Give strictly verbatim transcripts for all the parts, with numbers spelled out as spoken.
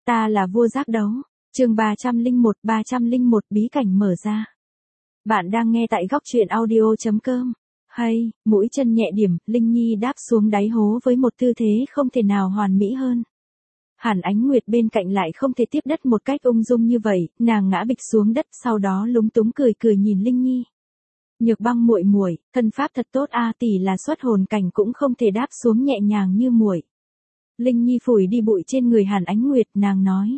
Ta là vua giác đấu. Chương ba trăm lẻ một, ba trăm lẻ một bí cảnh mở ra. Bạn đang nghe tại góc truyện audio chấm com. Hay, mũi chân nhẹ điểm, Linh Nhi đáp xuống đáy hố với một tư thế không thể nào hoàn mỹ hơn. Hàn Ánh Nguyệt bên cạnh lại không thể tiếp đất một cách ung dung như vậy, nàng ngã bịch xuống đất, sau đó lúng túng cười cười nhìn Linh Nhi. Nhược Băng muội muội, thân pháp thật tốt a, tỷ là xuất hồn cảnh cũng không thể đáp xuống nhẹ nhàng như muội. Linh Nhi phủi đi bụi trên người Hàn Ánh Nguyệt, nàng nói: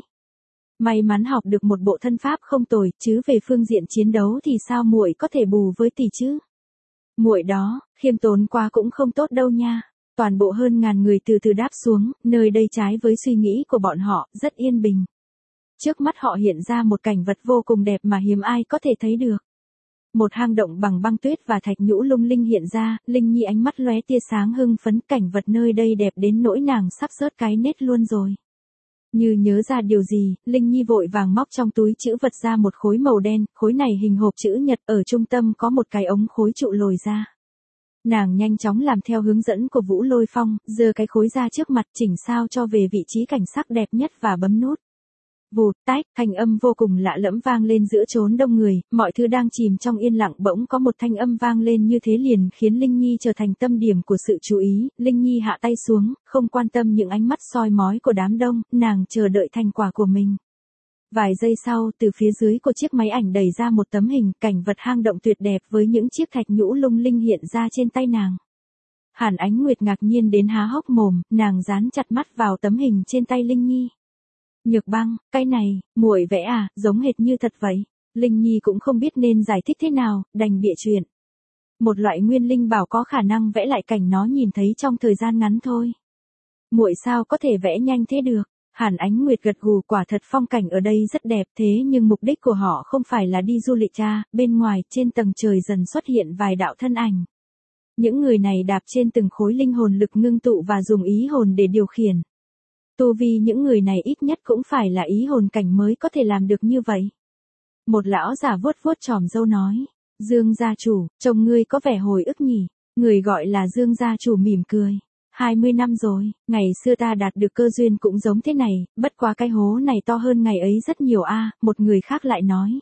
May mắn học được một bộ thân pháp không tồi, chứ về phương diện chiến đấu thì sao muội có thể bù với tỷ chứ? Muội đó, khiêm tốn quá cũng không tốt đâu nha. Toàn bộ hơn ngàn người từ từ đáp xuống, nơi đây trái với suy nghĩ của bọn họ, rất yên bình. Trước mắt họ hiện ra một cảnh vật vô cùng đẹp mà hiếm ai có thể thấy được. Một hang động bằng băng tuyết và thạch nhũ lung linh hiện ra, Linh Nhi ánh mắt lóe tia sáng hưng phấn, cảnh vật nơi đây đẹp đến nỗi nàng sắp rớt cái nết luôn rồi. Như nhớ ra điều gì, Linh Nhi vội vàng móc trong túi trữ vật ra một khối màu đen, khối này hình hộp chữ nhật, ở trung tâm có một cái ống khối trụ lồi ra. Nàng nhanh chóng làm theo hướng dẫn của Vũ Lôi Phong, giơ cái khối ra trước mặt, chỉnh sao cho về vị trí cảnh sắc đẹp nhất và bấm nút. Vụt, tách, thanh âm vô cùng lạ lẫm vang lên giữa chốn đông người, mọi thứ đang chìm trong yên lặng, bỗng có một thanh âm vang lên như thế liền khiến Linh Nhi trở thành tâm điểm của sự chú ý. Linh Nhi hạ tay xuống, không quan tâm những ánh mắt soi mói của đám đông, nàng chờ đợi thành quả của mình. Vài giây sau, từ phía dưới của chiếc máy ảnh đẩy ra một tấm hình, cảnh vật hang động tuyệt đẹp với những chiếc thạch nhũ lung linh hiện ra trên tay nàng. Hàn Ánh Nguyệt ngạc nhiên đến há hốc mồm, nàng dán chặt mắt vào tấm hình trên tay Linh Nhi. Nhược Băng, cái này, muội vẽ à, giống hệt như thật vậy. Linh Nhi cũng không biết nên giải thích thế nào, đành bịa chuyện. Một loại nguyên linh bảo có khả năng vẽ lại cảnh nó nhìn thấy trong thời gian ngắn thôi. Muội sao có thể vẽ nhanh thế được? Hàn Ánh Nguyệt gật gù, quả thật phong cảnh ở đây rất đẹp, thế nhưng mục đích của họ không phải là đi du lịch cha, bên ngoài, trên tầng trời dần xuất hiện vài đạo thân ảnh. Những người này đạp trên từng khối linh hồn lực ngưng tụ và dùng ý hồn để điều khiển. Tu vi những người này ít nhất cũng phải là ý hồn cảnh mới có thể làm được như vậy. Một lão già vuốt vuốt chòm râu nói: Dương gia chủ, trông ngươi có vẻ hồi ức nhỉ? Người gọi là Dương gia chủ mỉm cười. hai mươi năm rồi, ngày xưa ta đạt được cơ duyên cũng giống thế này, bất quá cái hố này to hơn ngày ấy rất nhiều a. Một người khác lại nói: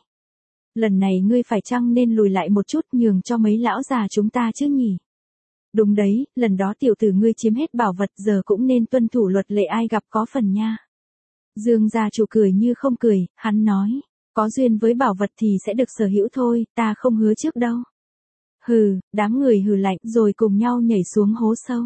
Lần này ngươi phải chăng nên lùi lại một chút nhường cho mấy lão già chúng ta chứ nhỉ? Đúng đấy, lần đó tiểu tử ngươi chiếm hết bảo vật, giờ cũng nên tuân thủ luật lệ, ai gặp có phần nha. Dương gia chủ cười như không cười, hắn nói: Có duyên với bảo vật thì sẽ được sở hữu thôi, ta không hứa trước đâu. Hừ, đám người hừ lạnh rồi cùng nhau nhảy xuống hố sâu.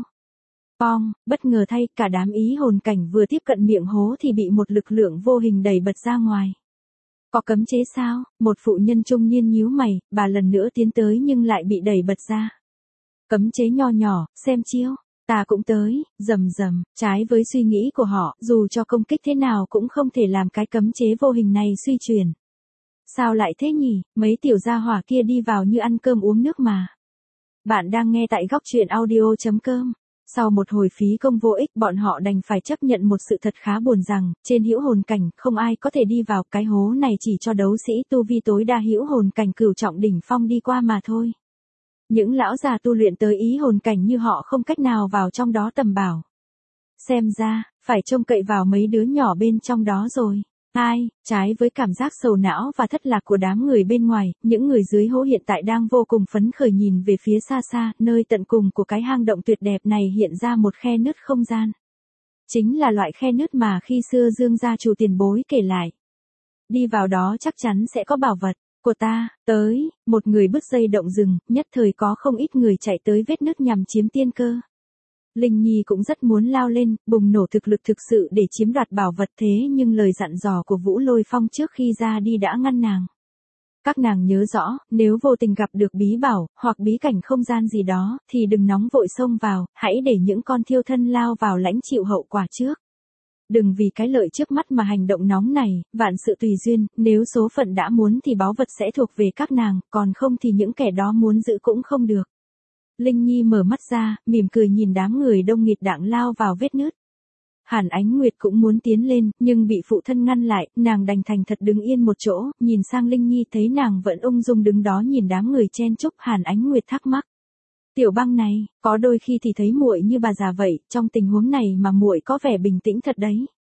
Pong, bất ngờ thay, cả đám ý hồn cảnh vừa tiếp cận miệng hố thì bị một lực lượng vô hình đẩy bật ra ngoài. Có cấm chế sao? Một phụ nhân trung niên nhíu mày, bà lần nữa tiến tới nhưng lại bị đẩy bật ra. Cấm chế nho nhỏ, xem chiêu, ta cũng tới, rầm rầm, trái với suy nghĩ của họ, dù cho công kích thế nào cũng không thể làm cái cấm chế vô hình này suy chuyển. Sao lại thế nhỉ, mấy tiểu gia hỏa kia đi vào như ăn cơm uống nước mà. Bạn đang nghe tại góc truyện audio chấm com. Sau một hồi phí công vô ích, bọn họ đành phải chấp nhận một sự thật khá buồn rằng, trên hữu hồn cảnh, không ai có thể đi vào, cái hố này chỉ cho đấu sĩ tu vi tối đa hữu hồn cảnh cửu trọng đỉnh phong đi qua mà thôi. Những lão già tu luyện tới ý hồn cảnh như họ không cách nào vào trong đó tầm bảo. Xem ra, phải trông cậy vào mấy đứa nhỏ bên trong đó rồi. Ai, trái với cảm giác sầu não và thất lạc của đám người bên ngoài, những người dưới hố hiện tại đang vô cùng phấn khởi nhìn về phía xa xa, nơi tận cùng của cái hang động tuyệt đẹp này hiện ra một khe nứt không gian. Chính là loại khe nứt mà khi xưa Dương gia chủ tiền bối kể lại. Đi vào đó chắc chắn sẽ có bảo vật của ta. Tới, một người bứt dây động rừng, nhất thời có không ít người chạy tới vết nứt nhằm chiếm tiên cơ. Linh Nhi cũng rất muốn lao lên, bùng nổ thực lực thực sự để chiếm đoạt bảo vật, thế nhưng lời dặn dò của Vũ Lôi Phong trước khi ra đi đã ngăn nàng. Các nàng nhớ rõ, nếu vô tình gặp được bí bảo, hoặc bí cảnh không gian gì đó, thì đừng nóng vội xông vào, hãy để những con thiêu thân lao vào lãnh chịu hậu quả trước. Đừng vì cái lợi trước mắt mà hành động nóng này, vạn sự tùy duyên, nếu số phận đã muốn thì báu vật sẽ thuộc về các nàng, còn không thì những kẻ đó muốn giữ cũng không được. Linh Nhi mở mắt ra, mỉm cười nhìn đám người đông nghịt đặng lao vào vết nứt. Hàn Ánh Nguyệt cũng muốn tiến lên, nhưng bị phụ thân ngăn lại, nàng đành thành thật đứng yên một chỗ, nhìn sang Linh Nhi thấy nàng vẫn ung dung đứng đó nhìn đám người chen chúc. Hàn Ánh Nguyệt thắc mắc: Tiểu Băng này, có đôi khi thì thấy muội như bà già vậy, trong tình huống này mà muội có vẻ bình tĩnh thật đấy.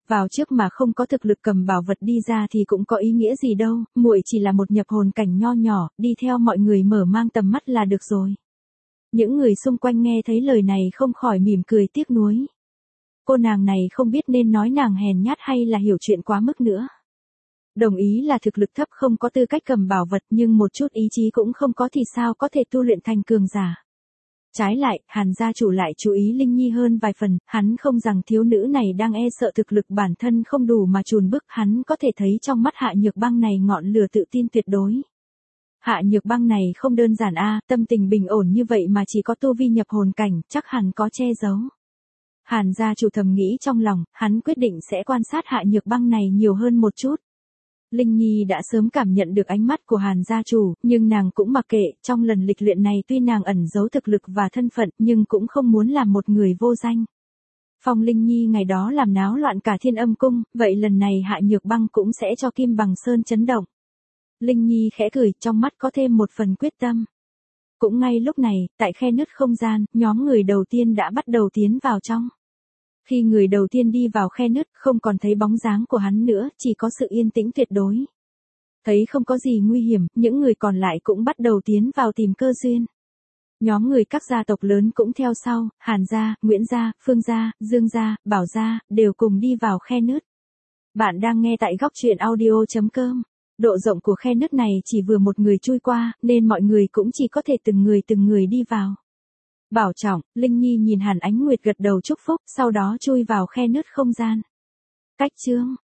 Vào trước mà không có thực lực cầm bảo vật đi ra thì cũng có ý nghĩa gì đâu, muội chỉ là một nhập hồn cảnh nho nhỏ, đi theo mọi người mở mang tầm mắt là được rồi. Những người xung quanh nghe thấy lời này không khỏi mỉm cười tiếc nuối. Cô nàng này không biết nên nói nàng hèn nhát hay là hiểu chuyện quá mức nữa. Đồng ý là thực lực thấp không có tư cách cầm bảo vật nhưng một chút ý chí cũng không có thì sao có thể tu luyện thành cường giả. Trái lại, Hàn gia chủ lại chú ý Linh Nhi hơn vài phần, hắn không rằng thiếu nữ này đang e sợ thực lực bản thân không đủ mà chùn bước, hắn có thể thấy trong mắt Hạ Nhược Băng này ngọn lửa tự tin tuyệt đối. Hạ Nhược Băng này không đơn giản a, tâm tình bình ổn như vậy mà chỉ có tu vi nhập hồn cảnh, chắc hẳn có che giấu. Hàn gia chủ thầm nghĩ trong lòng, hắn quyết định sẽ quan sát Hạ Nhược Băng này nhiều hơn một chút. Linh Nhi đã sớm cảm nhận được ánh mắt của Hàn gia chủ, nhưng nàng cũng mặc kệ, trong lần lịch luyện này tuy nàng ẩn giấu thực lực và thân phận, nhưng cũng không muốn làm một người vô danh. Phong Linh Nhi ngày đó làm náo loạn cả Thiên Âm cung, vậy lần này Hạ Nhược Băng cũng sẽ cho Kim Bằng Sơn chấn động. Linh Nhi khẽ cười, trong mắt có thêm một phần quyết tâm. Cũng ngay lúc này, tại khe nứt không gian, nhóm người đầu tiên đã bắt đầu tiến vào trong. Khi người đầu tiên đi vào khe nứt, không còn thấy bóng dáng của hắn nữa, chỉ có sự yên tĩnh tuyệt đối. Thấy không có gì nguy hiểm, những người còn lại cũng bắt đầu tiến vào tìm cơ duyên. Nhóm người các gia tộc lớn cũng theo sau, Hàn gia, Nguyễn gia, Phương gia, Dương gia, Bảo gia, đều cùng đi vào khe nứt. Bạn đang nghe tại góc truyện audio chấm com. Độ rộng của khe nứt này chỉ vừa một người chui qua, nên mọi người cũng chỉ có thể từng người từng người đi vào. Bảo trọng, Linh Nhi nhìn Hàn Ánh Nguyệt gật đầu chúc phúc, sau đó chui vào khe nứt không gian. Cách chương